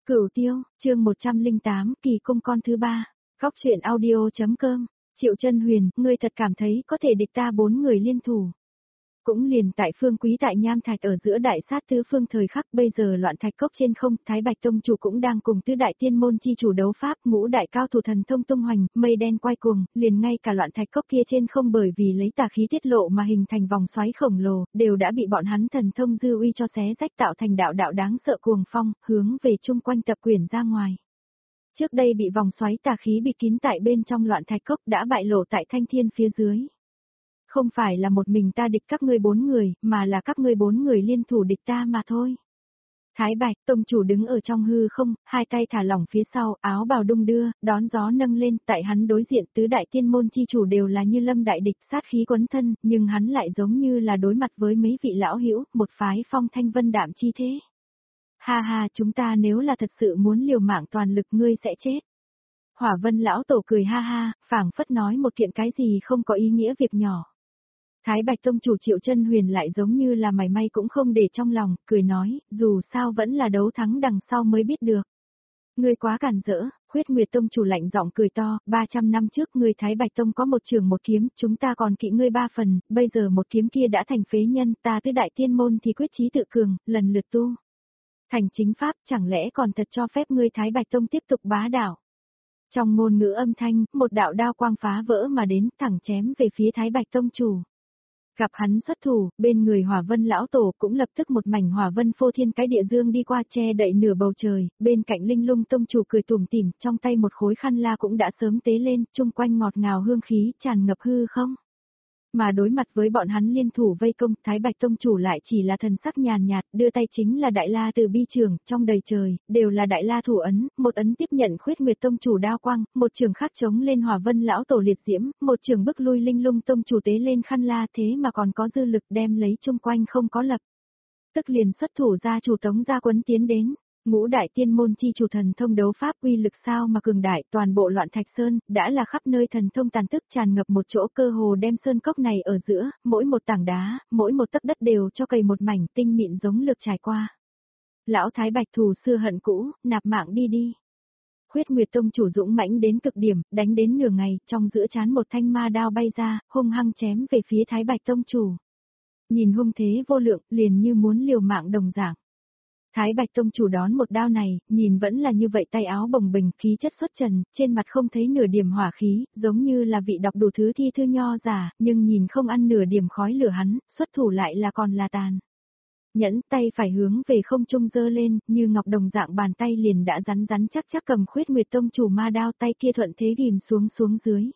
Cửu Tiêu, chương 108, kỳ cung con thứ 3. Góc truyện audio.com. Triệu Chân Huyền, ngươi thật cảm thấy có thể địch ta 4 người liên thủ. Cũng liền tại Phương Quý tại Nham Thạch ở giữa đại sát tứ phương thời khắc, bây giờ loạn thạch cốc trên không, Thái Bạch Tông chủ cũng đang cùng tứ đại tiên môn chi chủ đấu pháp, ngũ đại cao thủ thần thông tung hoành, mây đen quay cuồng, liền ngay cả loạn thạch cốc kia trên không bởi vì lấy tà khí tiết lộ mà hình thành vòng xoáy khổng lồ, đều đã bị bọn hắn thần thông dư uy cho xé rách tạo thành đạo đạo đáng sợ cuồng phong, hướng về chung quanh tập quyển ra ngoài. Trước đây bị vòng xoáy tà khí bịt kín tại bên trong loạn thạch cốc đã bại lộ tại thanh thiên phía dưới. Không phải là một mình ta địch các ngươi 4 người, mà là các ngươi 4 người liên thủ địch ta mà thôi. Thái Bạch Tông chủ đứng ở trong hư không, hai tay thả lỏng phía sau, áo bào đung đưa, đón gió nâng lên, tại hắn đối diện tứ đại tiên môn chi chủ đều là như lâm đại địch, sát khí quấn thân, nhưng hắn lại giống như là đối mặt với mấy vị lão hữu, một phái phong thanh vân đạm chi thế. Ha ha, chúng ta nếu là thật sự muốn liều mạng toàn lực ngươi sẽ chết. Hỏa Vân lão tổ cười ha ha, phảng phất nói một kiện cái gì không có ý nghĩa việc nhỏ. Thái Bạch Tông chủ Triệu Chân Huyền lại giống như là mảy may cũng không để trong lòng, cười nói, dù sao vẫn là đấu thắng đằng sau mới biết được. Ngươi quá cản rỡ, Huyết Nguyệt Tông chủ lạnh giọng cười to, 300 năm trước ngươi Thái Bạch Tông có một trường một kiếm, chúng ta còn kỵ ngươi 3 phần, bây giờ một kiếm kia đã thành phế nhân, ta tứ đại tiên môn thì quyết chí tự cường, lần lượt tu. Thành chính pháp, chẳng lẽ còn thật cho phép ngươi Thái Bạch Tông tiếp tục bá đạo. Trong ngôn ngữ âm thanh, một đạo đao quang phá vỡ mà đến, thẳng chém về phía Thái Bạch Tông chủ. Gặp hắn xuất thủ, bên người Hỏa Vân lão tổ cũng lập tức một mảnh hỏa vân phô thiên cái địa dương đi qua che đậy nửa bầu trời, bên cạnh Linh Lung Tông chủ cười tủm tỉm, trong tay một khối khăn la cũng đã sớm tế lên, chung quanh ngọt ngào hương khí tràn ngập hư không. Mà đối mặt với bọn hắn liên thủ vây công, Thái Bạch Tông chủ lại chỉ là thần sắc nhàn nhạt, đưa tay chính là Đại La Từ Bi trường, trong đầy trời, đều là Đại La thủ ấn, một ấn tiếp nhận Khuyết Nguyệt Tông chủ đao quang, một trường khác chống lên Hỏa Vân lão tổ liệt diễm, một trường bức lui Linh Lung Tông chủ tế lên khăn la, thế mà còn có dư lực đem lấy chung quanh không có lập. Tức liền xuất thủ gia chủ Tống gia quấn tiến đến. Ngũ đại tiên môn chi chủ thần thông đấu pháp uy lực sao mà cường đại, toàn bộ loạn thạch sơn, đã là khắp nơi thần thông tàn tức tràn ngập một chỗ, cơ hồ đem sơn cốc này ở giữa, mỗi một tảng đá, mỗi một tấc đất đều cho cày một mảnh tinh mịn giống lược trải qua. Lão Thái Bạch thù xưa hận cũ, nạp mạng đi đi. Huyết Nguyệt Tông chủ dũng mãnh đến cực điểm, đánh đến nửa ngày, trong giữa trán một thanh ma đao bay ra, hung hăng chém về phía Thái Bạch Tông chủ. Nhìn hung thế vô lượng, liền như muốn liều mạng đồng dạng. Thái Bạch Tông chủ đón một đao này, nhìn vẫn là như vậy, tay áo bồng bềnh, khí chất xuất trần, trên mặt không thấy nửa điểm hỏa khí, giống như là vị đọc đủ thứ thi thư nho giả, nhưng nhìn không ăn nửa điểm khói lửa hắn, xuất thủ lại là còn là tàn. Nhẫn tay phải hướng về không trung giơ lên, như ngọc đồng dạng bàn tay liền đã rắn rắn chắc chắc cầm Khuyết Nguyệt Tông chủ ma đao, tay kia thuận thế ghim xuống dưới.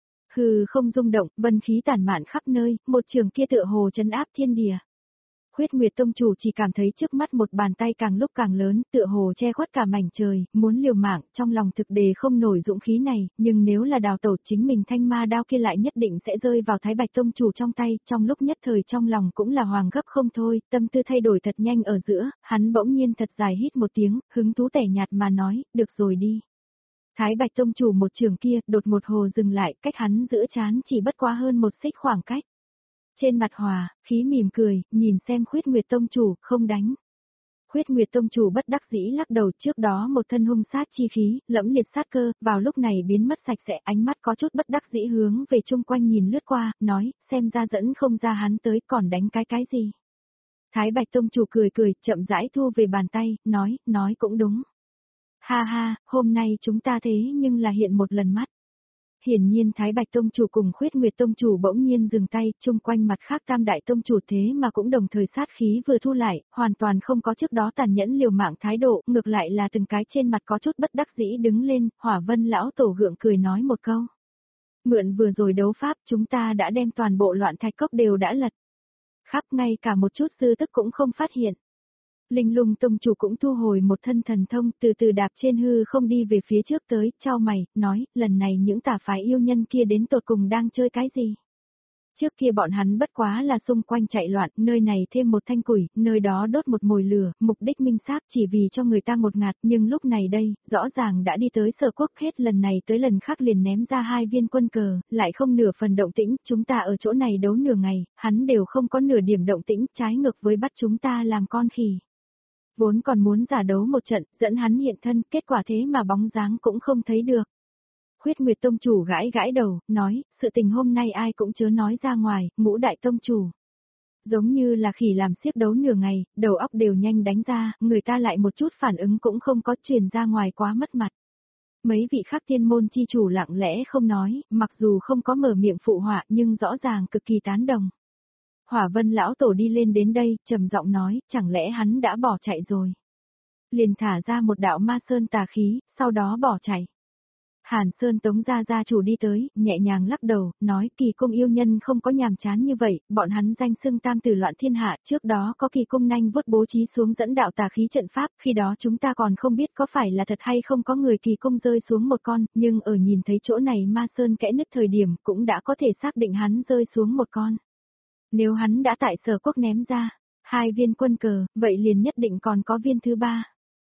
Hừ không rung động, vân khí tản mạn khắp nơi, một trường kia tựa hồ trấn áp thiên địa. Huyết Nguyệt Tông chủ chỉ cảm thấy trước mắt một bàn tay càng lúc càng lớn, tựa hồ che khuất cả mảnh trời, muốn liều mạng, trong lòng thực đề không nổi dũng khí này, nhưng nếu là đào tẩu chính mình thanh ma đao kia lại nhất định sẽ rơi vào Thái Bạch Tông chủ trong tay, trong lúc nhất thời trong lòng cũng là hoàng gấp không thôi, tâm tư thay đổi thật nhanh ở giữa, hắn bỗng nhiên thật dài hít một tiếng, hứng thú tẻ nhạt mà nói, được rồi đi. Thái Bạch Tông chủ một trường kia, đột một hồ dừng lại, cách hắn giữa trán chỉ bất quá hơn một xích khoảng cách. Trên mặt hòa, khí mỉm cười, nhìn xem Khuyết Nguyệt Tông chủ, không đánh. Khuyết Nguyệt Tông chủ bất đắc dĩ lắc đầu, trước đó một thân hung sát chi khí, lẫm liệt sát cơ, vào lúc này biến mất sạch sẽ, ánh mắt có chút bất đắc dĩ hướng về chung quanh nhìn lướt qua, nói, xem ra dẫn không ra hắn tới, còn đánh cái gì. Thái Bạch Tông chủ cười cười, chậm rãi thu về bàn tay, nói cũng đúng. Ha ha, hôm nay chúng ta thế nhưng là hiện một lần mắt. Hiển nhiên Thái Bạch Tông chủ cùng Khuyết Nguyệt Tông chủ bỗng nhiên dừng tay, chung quanh mặt khác Tam Đại Tông chủ thế mà cũng đồng thời sát khí vừa thu lại, hoàn toàn không có trước đó tàn nhẫn liều mạng thái độ, ngược lại là từng cái trên mặt có chút bất đắc dĩ đứng lên, Hỏa Vân lão tổ gượng cười nói một câu. Mượn vừa rồi đấu pháp, chúng ta đã đem toàn bộ loạn thạch cốc đều đã lật. Khắp ngay cả một chút dư tức cũng không phát hiện. Linh Lung Tông chủ cũng thu hồi một thân thần thông, từ từ đạp trên hư không đi về phía trước tới, chau mày, nói, lần này những tà phái yêu nhân kia đến tột cùng đang chơi cái gì? Trước kia bọn hắn bất quá là xung quanh chạy loạn, nơi này thêm một thanh củi, nơi đó đốt một mồi lửa, mục đích minh xác chỉ vì cho người ta ngột ngạt, nhưng lúc này đây, rõ ràng đã đi tới Sở Quốc, hết lần này tới lần khác liền ném ra 2 viên quân cờ, lại không nửa phần động tĩnh, chúng ta ở chỗ này đấu nửa ngày, hắn đều không có nửa điểm động tĩnh, trái ngược với bắt chúng ta làm con khỉ. Vốn còn muốn giả đấu một trận, dẫn hắn hiện thân, kết quả thế mà bóng dáng cũng không thấy được. Khuyết Nguyệt tông chủ gãi gãi đầu, nói, sự tình hôm nay ai cũng chớ nói ra ngoài, Ngũ đại tông chủ. Giống như là khỉ làm xiếc đấu nửa ngày, đầu óc đều nhanh đánh ra, người ta lại một chút phản ứng cũng không có, truyền ra ngoài quá mất mặt. Mấy vị khác tiên môn chi chủ lặng lẽ không nói, mặc dù không có mở miệng phụ họa nhưng rõ ràng cực kỳ tán đồng. Hỏa Vân lão tổ đi lên đến đây, trầm giọng nói, chẳng lẽ hắn đã bỏ chạy rồi. Liền thả ra một đạo ma sơn tà khí, sau đó bỏ chạy. Hàn Sơn Tống gia chủ đi tới, nhẹ nhàng lắc đầu, nói Kỳ Cung yêu nhân không có nhàm chán như vậy, bọn hắn danh xưng tam tử loạn thiên hạ, trước đó có Kỳ Cung nanh vuốt bố trí xuống dẫn đạo tà khí trận pháp, khi đó chúng ta còn không biết có phải là thật hay không có người Kỳ Cung rơi xuống một con, nhưng ở nhìn thấy chỗ này ma sơn kẽ nứt thời điểm cũng đã có thể xác định hắn rơi xuống một con. Nếu hắn đã tại Sở Quốc ném ra 2 viên quân cờ, vậy liền nhất định còn có viên thứ 3.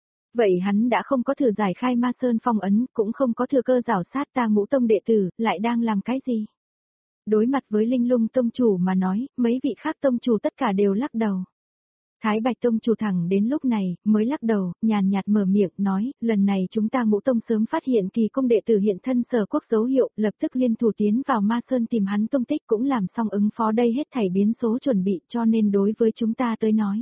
Vậy hắn đã không có thử giải khai ma sơn phong ấn, cũng không có thừa cơ rảo sát ta Ngũ tông đệ tử, lại đang làm cái gì? Đối mặt với Linh Lung tông chủ mà nói, mấy vị khác tông chủ tất cả đều lắc đầu. Thái Bạch tông chủ thẳng đến lúc này, mới lắc đầu, nhàn nhạt mở miệng, nói, lần này chúng ta Ngũ tông sớm phát hiện Kỳ Cung đệ tử hiện thân Sở Quốc dấu hiệu, lập tức liên thủ tiến vào ma sơn tìm hắn tung tích, cũng làm xong ứng phó đây hết thảy biến số chuẩn bị, cho nên đối với chúng ta tới nói.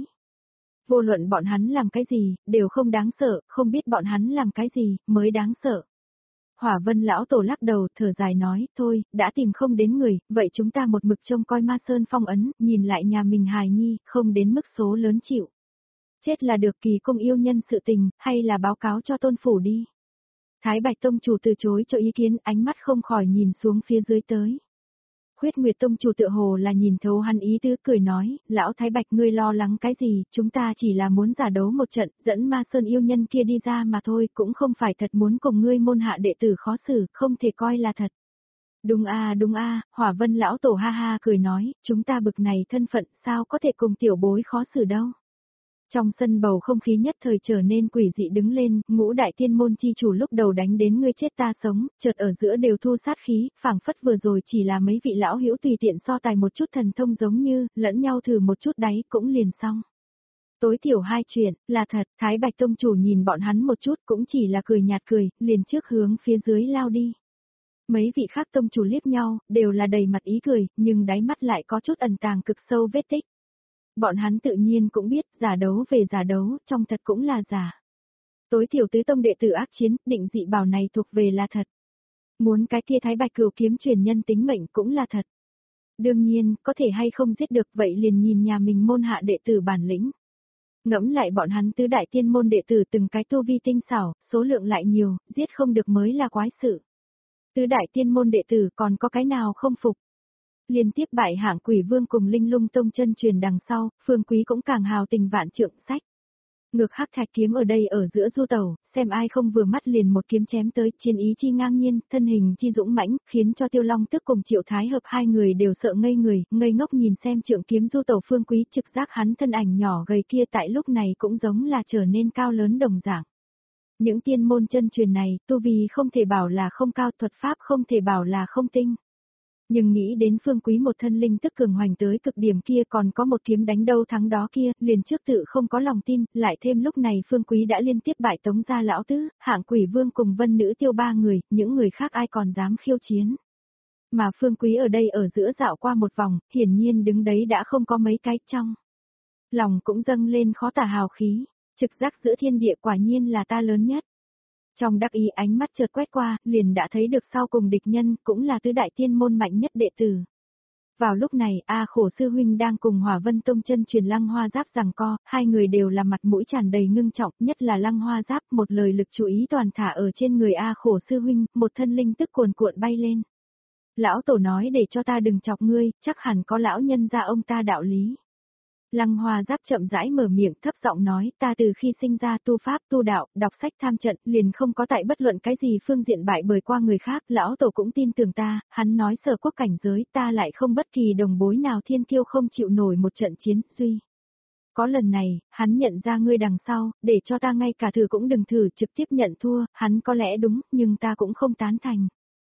Vô luận bọn hắn làm cái gì, đều không đáng sợ, không biết bọn hắn làm cái gì, mới đáng sợ. Hỏa Vân lão tổ lắc đầu, thở dài nói, thôi, đã tìm không đến người, vậy chúng ta một mực trông coi ma sơn phong ấn, nhìn lại nhà mình hài nhi, không đến mức số lớn chịu. Chết là được Kỳ Cung yêu nhân sự tình, hay là báo cáo cho tôn phủ đi. Thái Bạch tông chủ từ chối cho ý kiến, ánh mắt không khỏi nhìn xuống phía dưới tới. Khuyết Nguyệt tông chủ tựa hồ là nhìn thấu hắn ý tứ, cười nói, lão Thái Bạch ngươi lo lắng cái gì, chúng ta chỉ là muốn giả đấu một trận, dẫn ma sơn yêu nhân kia đi ra mà thôi, cũng không phải thật muốn cùng ngươi môn hạ đệ tử khó xử, không thể coi là thật. Đúng a, Hỏa Vân lão tổ ha ha cười nói, chúng ta bực này thân phận sao có thể cùng tiểu bối khó xử đâu. Trong sân bầu không khí nhất thời trở nên quỷ dị đứng lên, Ngũ đại tiên môn chi chủ lúc đầu đánh đến ngươi chết ta sống, chợt ở giữa đều thu sát khí, phảng phất vừa rồi chỉ là mấy vị lão hữu tùy tiện so tài một chút thần thông giống như, lẫn nhau thử một chút đáy cũng liền xong. Tối thiểu 2 chuyện, là thật, Thái Bạch tông chủ nhìn bọn hắn một chút cũng chỉ là cười nhạt cười, liền trước hướng phía dưới lao đi. Mấy vị khác tông chủ liếc nhau, đều là đầy mặt ý cười, nhưng đáy mắt lại có chút ẩn tàng cực sâu vết tích. Bọn hắn tự nhiên cũng biết, giả đấu về giả đấu, trong thật cũng là giả. Tối thiểu tứ tông đệ tử ác chiến, định dị bảo này thuộc về là thật. Muốn cái kia Thái Bạch cửu kiếm truyền nhân tính mệnh cũng là thật. Đương nhiên, có thể hay không giết được vậy liền nhìn nhà mình môn hạ đệ tử bản lĩnh. Ngẫm lại bọn hắn tứ đại tiên môn đệ tử từng cái tu vi tinh xảo, số lượng lại nhiều, giết không được mới là quái sự. Tứ đại tiên môn đệ tử còn có cái nào không phục. Liên tiếp bại hạng Quỷ Vương cùng Linh Lung tông chân truyền đằng sau, Phương Quý cũng càng hào tình vạn trượng sách. Ngược hắc thạch kiếm ở đây ở giữa du tẩu, xem ai không vừa mắt liền một kiếm chém tới, chiến ý chi ngang nhiên, thân hình chi dũng mãnh, khiến cho Tiêu Long Tức cùng Triệu Thái Hợp hai người đều sợ ngây người, ngây ngốc nhìn xem trượng kiếm du tẩu Phương Quý, trực giác hắn thân ảnh nhỏ gầy kia tại lúc này cũng giống là trở nên cao lớn đồng dạng. Những tiên môn chân truyền này, tu vi không thể bảo là không cao, thuật pháp không thể bảo là không tinh. Nhưng nghĩ đến Phương Quý một thân linh tức cường hoành tới cực điểm kia còn có một kiếm đánh đâu thắng đó kia, liền trước tự không có lòng tin, lại thêm lúc này Phương Quý đã liên tiếp bại Tống gia lão tứ, hạng Quỷ Vương cùng Vân Nữ Tiêu ba người, những người khác ai còn dám khiêu chiến. Mà Phương Quý ở đây ở giữa dạo qua một vòng, hiển nhiên đứng đấy đã không có mấy cái trong. Lòng cũng dâng lên khó tả hào khí, trực giác giữa thiên địa quả nhiên là ta lớn nhất. Trong đắc ý ánh mắt chợt quét qua, liền đã thấy được sau cùng địch nhân, cũng là tứ đại tiên môn mạnh nhất đệ tử. Vào lúc này, Khổ sư huynh đang cùng Hỏa Vân tông chân truyền Lăng Hoa Giáp giằng co, hai người đều là mặt mũi tràn đầy ngưng trọng, nhất là Lăng Hoa Giáp, một lời lực chú ý toàn thả ở trên người Khổ sư huynh, một thân linh tức cuồn cuộn bay lên. Lão tổ nói để cho ta đừng chọc ngươi, chắc hẳn có lão nhân gia ông ta đạo lý. Lăng Hoa Giáp chậm rãi mở miệng thấp giọng nói, ta từ khi sinh ra tu pháp tu đạo, đọc sách tham trận, liền không có tại bất luận cái gì phương diện bại bởi qua người khác, lão tổ cũng tin tưởng ta, hắn nói Sở Quốc cảnh giới, ta lại không bất kỳ đồng bối nào thiên kiêu không chịu nổi một trận chiến, duy. Có lần này, hắn nhận ra ngươi đằng sau, để cho ta ngay cả thử cũng đừng thử trực tiếp nhận thua, hắn có lẽ đúng, nhưng ta cũng không tán thành.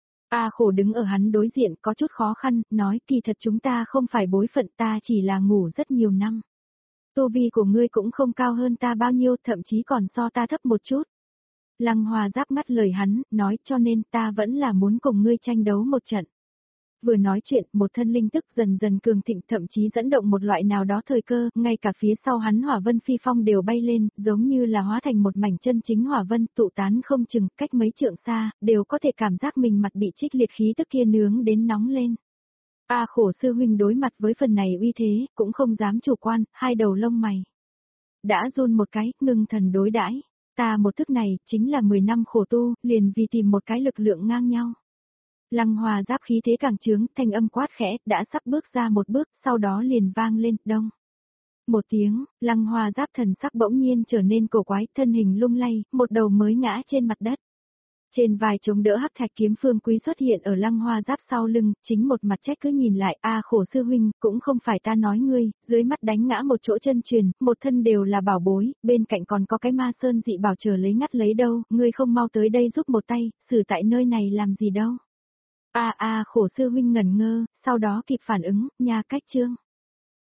Khổ đứng ở hắn đối diện có chút khó khăn, nói kỳ thật chúng ta không phải bối phận ta chỉ là ngủ rất nhiều năm. Tu vi của ngươi cũng không cao hơn ta bao nhiêu, thậm chí còn so ta thấp một chút. Lăng Hoa Giáp ngắt lời hắn, nói cho nên ta vẫn là muốn cùng ngươi tranh đấu một trận. Vừa nói chuyện, một thân linh tức dần dần cường thịnh, thậm chí dẫn động một loại nào đó thời cơ, ngay cả phía sau hắn hỏa vân phi phong đều bay lên, giống như là hóa thành một mảnh chân chính hỏa vân, tụ tán không chừng, cách mấy trượng xa, đều có thể cảm giác mình mặt bị trích liệt khí tức kia nướng đến nóng lên. Khổ sư huynh đối mặt với phần này uy thế, cũng không dám chủ quan, hai đầu lông mày đã run một cái, ngưng thần đối đãi. Ta một thức này, chính là 10 năm khổ tu, liền vì tìm một cái lực lượng ngang nhau. Lăng Hoa Giáp khí thế càng trướng, thanh âm quát khẽ, đã sắp bước ra một bước, sau đó liền vang lên, đông. Một tiếng, Lăng Hoa Giáp thần sắc bỗng nhiên trở nên cổ quái, thân hình lung lay, một đầu mới ngã trên mặt đất. Trên vai chống đỡ hắc thạch kiếm Phương Quý xuất hiện ở Lăng Hoa Giáp sau lưng, chính một mặt trách cứ nhìn lại, khổ sư huynh, cũng không phải ta nói ngươi, dưới mắt đánh ngã một chỗ chân truyền, một thân đều là bảo bối, bên cạnh còn có cái ma sơn dị bảo chờ lấy ngắt lấy đâu, ngươi không mau tới đây giúp một tay, xử tại nơi này làm gì đâu. Khổ sư huynh ngẩn ngơ, sau đó kịp phản ứng, nha cách trương.